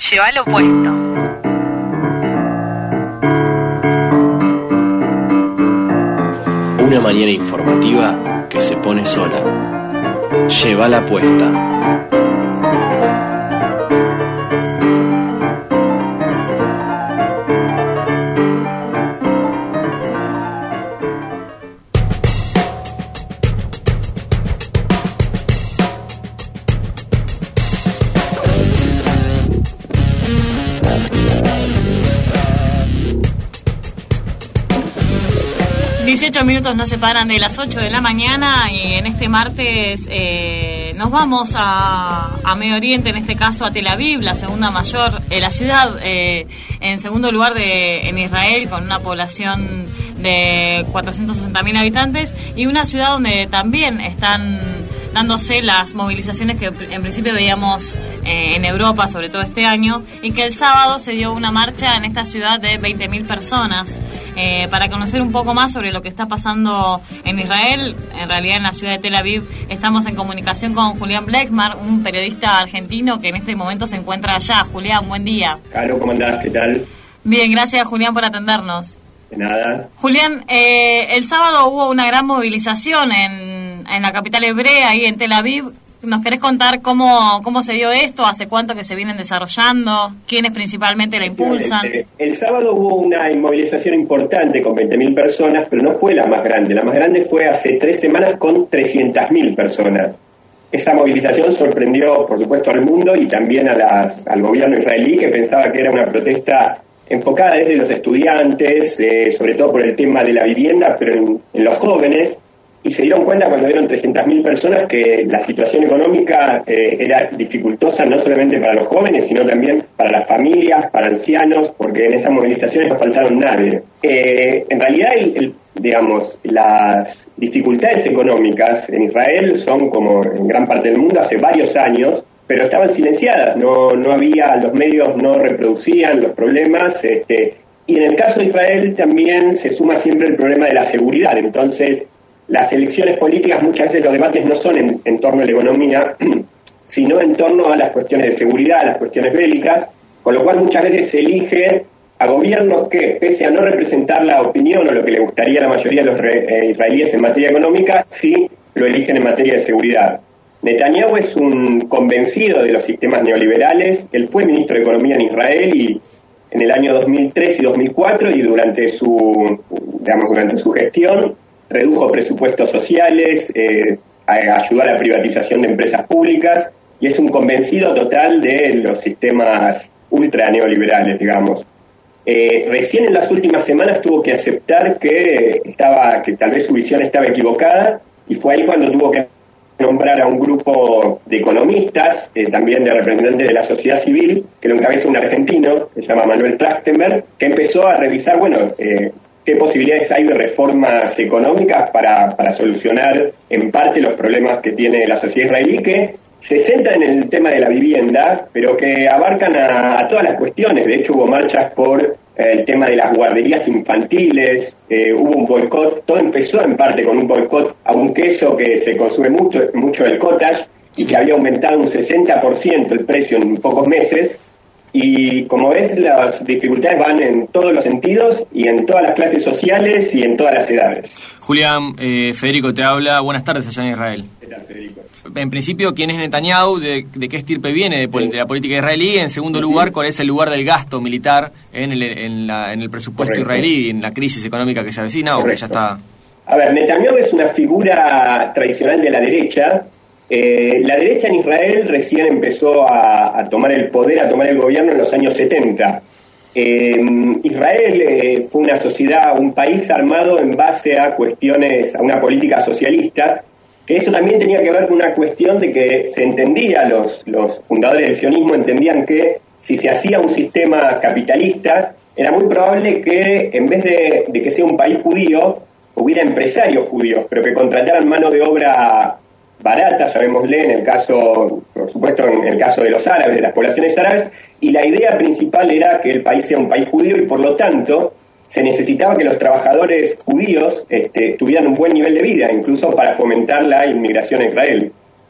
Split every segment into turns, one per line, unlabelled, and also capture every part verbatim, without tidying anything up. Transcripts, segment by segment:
Llévalo puesto.
Una mañana informativa que se pone sola. Llévala puesta.
dieciocho minutos nos separan de las ocho de la mañana y en este martes eh, nos vamos a, a Medio Oriente, en este caso a Tel Aviv, la segunda mayor, eh, la ciudad eh, en segundo lugar de en Israel, con una población de cuatrocientos sesenta mil habitantes, y una ciudad donde también están dándose las movilizaciones que en principio veíamos eh, en Europa, sobre todo este año, y que el sábado se dio una marcha en esta ciudad de veinte mil personas. Eh, para conocer un poco más sobre lo que está pasando en Israel, en realidad en la ciudad de Tel Aviv, estamos en comunicación con Julián Blechmar, un periodista argentino que en este momento se encuentra allá. Julián, buen día.
Caro, ¿cómo andás? ¿Qué tal?
Bien, gracias Julián por atendernos.
De nada.
Julián, eh, el sábado hubo una gran movilización en, en la capital hebrea, ahí en Tel Aviv. ¿Nos querés contar cómo, cómo se dio esto? ¿Hace cuánto que se vienen desarrollando? ¿Quiénes principalmente la impulsan?
El, el sábado hubo una inmovilización importante con veinte mil personas, pero no fue la más grande. La más grande fue hace tres semanas con trescientas mil personas. Esa movilización sorprendió, por supuesto, al mundo y también a las, al gobierno israelí, que pensaba que era una protesta enfocada desde los estudiantes, eh, sobre todo por el tema de la vivienda, pero en, en los jóvenes. Y se dieron cuenta cuando vieron trescientas mil personas que la situación económica eh, era dificultosa no solamente para los jóvenes, sino también para las familias, para ancianos, porque en esas movilizaciones no faltaron nadie. Eh, en realidad, el, el, digamos, las dificultades económicas en Israel son, como en gran parte del mundo, hace varios años, pero estaban silenciadas, no, no había, los medios no reproducían los problemas, este, y en el caso de Israel también se suma siempre el problema de la seguridad. Entonces, las elecciones políticas, muchas veces los debates no son en, en torno a la economía, sino en torno a las cuestiones de seguridad, a las cuestiones bélicas, con lo cual muchas veces se elige a gobiernos que, pese a no representar la opinión o lo que le gustaría a la mayoría de los re, eh, israelíes en materia económica, sí lo eligen en materia de seguridad. Netanyahu es un convencido de los sistemas neoliberales. Él fue ministro de Economía en Israel y en el año dos mil tres y dos mil cuatro, y durante su, digamos, durante su gestión redujo presupuestos sociales, eh, ayudó a la privatización de empresas públicas, y es un convencido total de los sistemas ultra neoliberales, digamos. Eh, recién en las últimas semanas tuvo que aceptar que estaba, que tal vez su visión estaba equivocada, y fue ahí cuando tuvo que nombrar a un grupo de economistas, eh, también de representantes de la sociedad civil, que lo encabeza un argentino, que se llama Manuel Trachtenberg, que empezó a revisar, bueno, eh, qué posibilidades hay de reformas económicas para, para solucionar en parte los problemas que tiene la sociedad israelí, que se centran en el tema de la vivienda, pero que abarcan a, a todas las cuestiones. De hecho, hubo marchas por eh, el tema de las guarderías infantiles, eh, hubo un boicot, todo empezó en parte con un boicot a un queso que se consume mucho, mucho el cottage, y que había aumentado un sesenta por ciento el precio en pocos meses. Y como ves, las dificultades van en todos los sentidos y en todas las clases sociales y en todas las edades.
Julián, eh, Federico te habla. Buenas tardes allá en Israel.
¿Qué tal, Federico?
En principio, ¿quién es Netanyahu? ¿De, de qué estirpe viene de, sí. de la política israelí? En segundo lugar, ¿cuál es el lugar del gasto militar en el, en la, en el presupuesto Correcto. israelí, en la crisis económica que se avecina? Correcto. ¿O que ya está?
A ver, Netanyahu es una figura tradicional de la derecha. Eh, la derecha en Israel recién empezó a, a tomar el poder, a tomar el gobierno en los años setenta. Eh, Israel eh, fue una sociedad, un país armado en base a cuestiones, a una política socialista, que eso también tenía que ver con una cuestión de que se entendía, los, los fundadores del sionismo entendían que si se hacía un sistema capitalista, era muy probable que en vez de, de que sea un país judío, hubiera empresarios judíos, pero que contrataran mano de obra barata, llamémosle, en el caso, por supuesto, en el caso de los árabes, de las poblaciones árabes, y la idea principal era que el país sea un país judío y por lo tanto se necesitaba que los trabajadores judíos este, tuvieran un buen nivel de vida, incluso para fomentar la inmigración a Israel.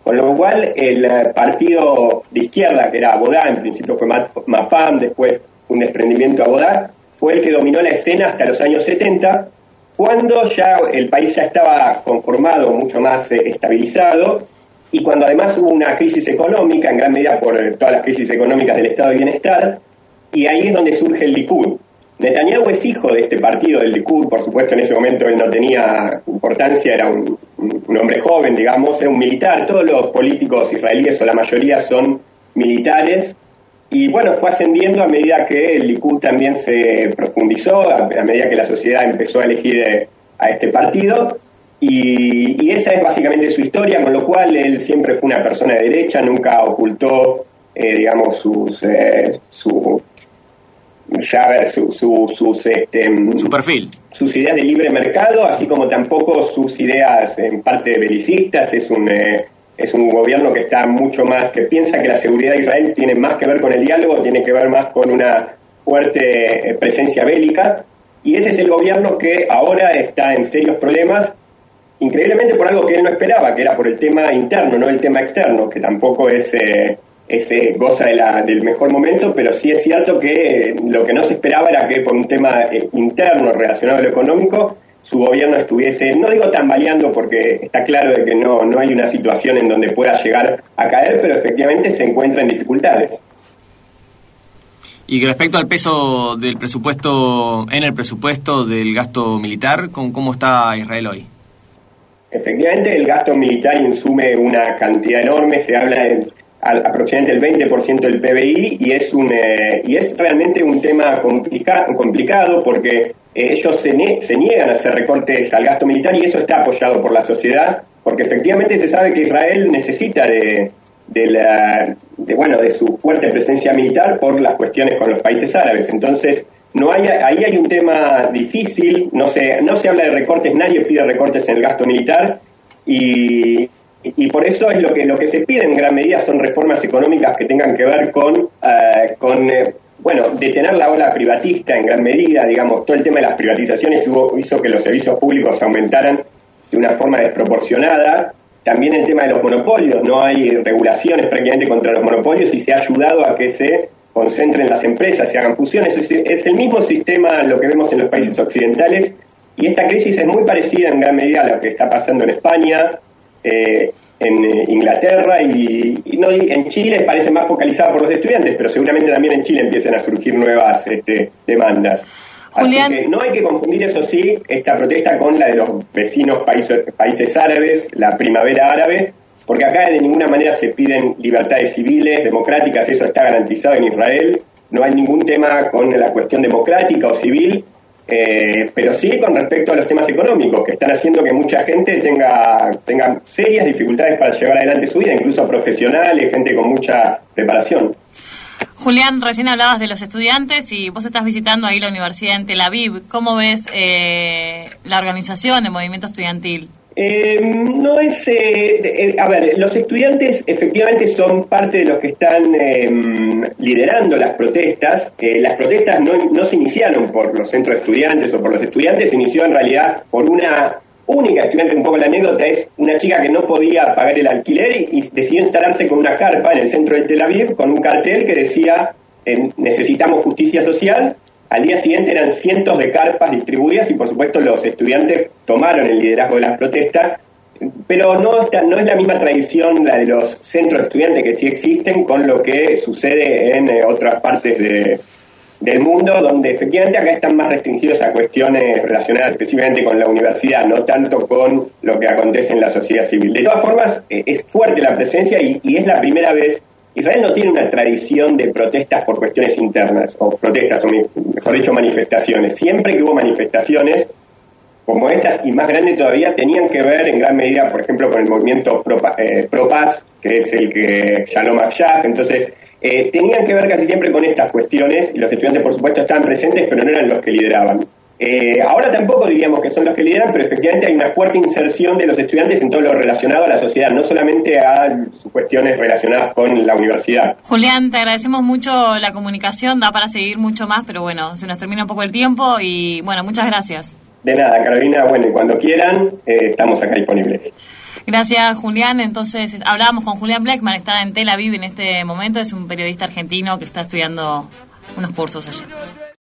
Con lo cual, el partido de izquierda, que era Abodá, en principio fue MAPAM, después un desprendimiento a Abodá, fue el que dominó la escena hasta los años setenta, cuando ya el país ya estaba conformado, mucho más eh, estabilizado, y cuando además hubo una crisis económica, en gran medida por eh, todas las crisis económicas del Estado de Bienestar, y ahí es donde surge el Likud. Netanyahu es hijo de este partido, del Likud, por supuesto en ese momento él no tenía importancia, era un, un hombre joven, digamos, era un militar, todos los políticos israelíes o la mayoría son militares, y bueno, fue ascendiendo a medida que el Likud también se profundizó, a, a medida que la sociedad empezó a elegir eh, a este partido, y, y esa es básicamente su historia, con lo cual él siempre fue una persona de derecha, nunca ocultó, eh, digamos, sus... Eh, su ya ver su, su, sus este
su perfil,
sus ideas de libre mercado, así como tampoco sus ideas en parte belicistas. Es un eh, es un gobierno que está mucho más, que piensa que la seguridad de Israel tiene más que ver con el diálogo, tiene que ver más con una fuerte eh, presencia bélica, y ese es el gobierno que ahora está en serios problemas, increíblemente por algo que él no esperaba, que era por el tema interno, no el tema externo, que tampoco es eh, Ese goza de la, del mejor momento, pero sí es cierto que lo que no se esperaba era que por un tema eh, interno relacionado a lo económico, su gobierno estuviese, no digo tambaleando porque está claro de que no, no hay una situación en donde pueda llegar a caer, pero efectivamente se encuentra en dificultades.
Y respecto al peso del presupuesto, en el presupuesto del gasto militar, ¿cómo está Israel hoy?
Efectivamente, el gasto militar insume una cantidad enorme, se habla de al, aproximadamente el veinte por ciento del P B I, y es un eh, y es realmente un tema complica, complicado porque eh, ellos se, ne- se niegan a hacer recortes al gasto militar, y eso está apoyado por la sociedad, porque efectivamente se sabe que Israel necesita de, de, la, de, bueno, de su fuerte presencia militar por las cuestiones con los países árabes. Entonces, no hay, ahí hay un tema difícil, no se, no se habla de recortes, nadie pide recortes en el gasto militar, y... Y por eso es lo que lo que se pide en gran medida son reformas económicas que tengan que ver con, uh, con eh, bueno, detener la ola privatista en gran medida, digamos, todo el tema de las privatizaciones hubo, hizo que los servicios públicos aumentaran de una forma desproporcionada. También el tema de los monopolios, no hay regulaciones prácticamente contra los monopolios y se ha ayudado a que se concentren las empresas, se hagan fusiones. Es, es el mismo sistema lo que vemos en los países occidentales, y esta crisis es muy parecida en gran medida a lo que está pasando en España, Eh, en eh, Inglaterra y, y no en Chile. Parece más focalizada por los estudiantes, pero seguramente también en Chile empiezan a surgir nuevas este, demandas.
Julián.
Así que no hay que confundir, eso sí, esta protesta con la de los vecinos países, países árabes, la primavera árabe, porque acá de ninguna manera se piden libertades civiles, democráticas, eso está garantizado en Israel. No hay ningún tema con la cuestión democrática o civil. Eh, pero sí con respecto a los temas económicos, que están haciendo que mucha gente tenga, tenga serias dificultades para llevar adelante su vida, incluso profesionales, gente con mucha preparación.
Julián, recién hablabas de los estudiantes y vos estás visitando ahí la universidad en Tel Aviv. ¿Cómo ves eh, la organización del movimiento estudiantil?
Eh, no es... Eh, eh, a ver, los estudiantes efectivamente son parte de los que están eh, liderando las protestas. Eh, las protestas no, no se iniciaron por los centros de estudiantes o por los estudiantes, se inició en realidad por una única estudiante. Un poco la anécdota es una chica que no podía pagar el alquiler y, y decidió instalarse con una carpa en el centro de Tel Aviv con un cartel que decía eh, necesitamos justicia social. Al día siguiente eran cientos de carpas distribuidas y, por supuesto, los estudiantes tomaron el liderazgo de las protestas, pero no, está, no es la misma tradición la de los centros de estudiantes, que sí existen, con lo que sucede en eh, otras partes de, del mundo, donde efectivamente acá están más restringidos a cuestiones relacionadas específicamente con la universidad, no tanto con lo que acontece en la sociedad civil. De todas formas, eh, es fuerte la presencia y, y es la primera vez. Israel no tiene una tradición de protestas por cuestiones internas, o protestas, o mejor dicho, manifestaciones. Siempre que hubo manifestaciones como estas, y más grandes todavía, tenían que ver en gran medida, por ejemplo, con el movimiento Pro, eh, Pro Paz, que es el que Shalom Ashaf. Entonces, eh, tenían que ver casi siempre con estas cuestiones, y los estudiantes, por supuesto, estaban presentes, pero no eran los que lideraban. Eh, ahora tampoco diríamos que son los que lideran, pero efectivamente hay una fuerte inserción de los estudiantes en todo lo relacionado a la sociedad, no solamente a sus cuestiones relacionadas con la universidad.
Julián, te agradecemos mucho la comunicación, da para seguir mucho más, pero bueno, se nos termina un poco el tiempo y bueno, muchas gracias.
De nada, Carolina, bueno, y cuando quieran, eh, estamos acá disponibles.
Gracias, Julián. Entonces, hablábamos con Julián Blechman, está en Tel Aviv en este momento, es un periodista argentino que está estudiando unos cursos allá.